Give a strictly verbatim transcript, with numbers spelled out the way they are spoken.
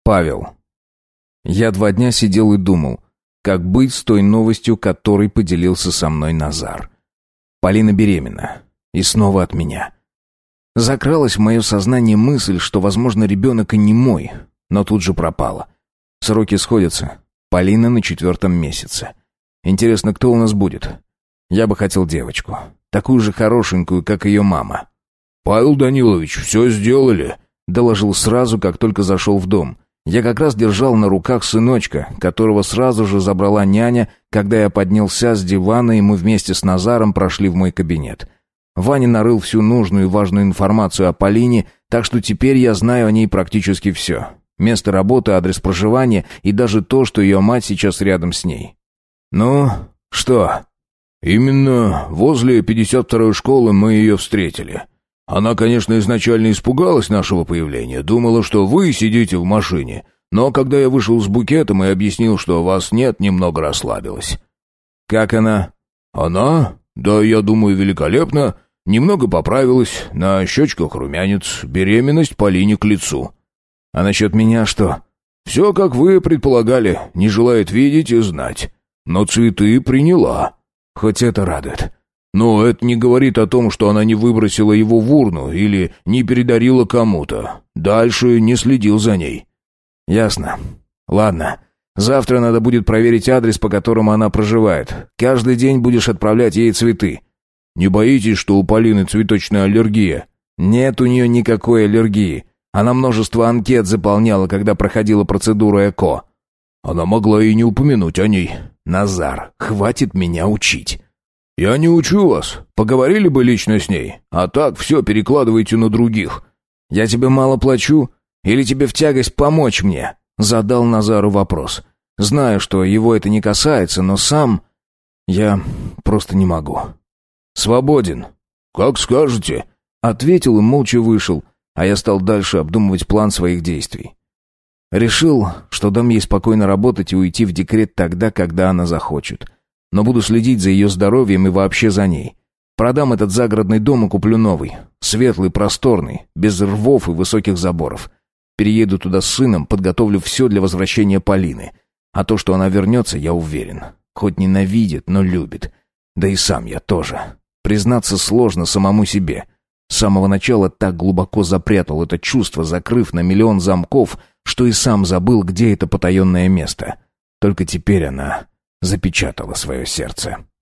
Павел. Я два дня сидел и думал, как быть с той новостью, которой поделился со мной Назар. Полина беременна. И снова от меня. Закралась в мое сознание мысль, что, возможно, ребенок и не мой, но тут же пропала. Сроки сходятся. Полина на четвертом месяце. Интересно, кто у нас будет? Я бы хотел девочку. Такую же хорошенькую, как ее мама. «Павел Данилович, все сделали», — доложил сразу, как только зашел в дом. Я как раз держал на руках сыночка, которого сразу же забрала няня, когда я поднялся с дивана, и мы вместе с Назаром прошли в мой кабинет. Ваня нарыл всю нужную и важную информацию о Полине, так что теперь я знаю о ней практически все. Место работы, адрес проживания и даже то, что ее мать сейчас рядом с ней. «Ну, что?» «Именно возле пятьдесят второй школы мы ее встретили. Она, конечно, изначально испугалась нашего появления, думала, что вы сидите в машине, но когда я вышел с букетом и объяснил, что вас нет, немного расслабилась». «Как она?» «Она? Да, я думаю, великолепно. Немного поправилась, на щечках румянец, беременность Полине к лицу». «А насчет меня что?» «Все, как вы предполагали, не желает видеть и знать. Но цветы приняла». «Хоть это радует». «Но это не говорит о том, что она не выбросила его в урну или не передарила кому-то. Дальше не следил за ней». «Ясно. Ладно. Завтра надо будет проверить адрес, по которому она проживает. Каждый день будешь отправлять ей цветы». «Не боитесь, что у Полины цветочная аллергия?» «Нет у нее никакой аллергии. Она множество анкет заполняла, когда проходила процедуру ЭКО». «Она могла и не упомянуть о ней». «Назар, хватит меня учить». «Я не учу вас. Поговорили бы лично с ней. А так все перекладываете на других». «Я тебе мало плачу? Или тебе в тягость помочь мне?» Задал Назару вопрос. Знаю, что его это не касается, но сам... Я просто не могу. «Свободен». «Как скажете», — ответил и молча вышел, а я стал дальше обдумывать план своих действий. Решил, что дам ей спокойно работать и уйти в декрет тогда, когда она захочет. Но буду следить за ее здоровьем и вообще за ней. Продам этот загородный дом и куплю новый. Светлый, просторный, без рвов и высоких заборов. Перееду туда с сыном, подготовлю все для возвращения Полины. А то, что она вернется, я уверен. Хоть ненавидит, но любит. Да и сам я тоже. Признаться сложно самому себе. С самого начала так глубоко запрятал это чувство, закрыв на миллион замков, что и сам забыл, где это потаенное место. Только теперь она запечатала свое сердце.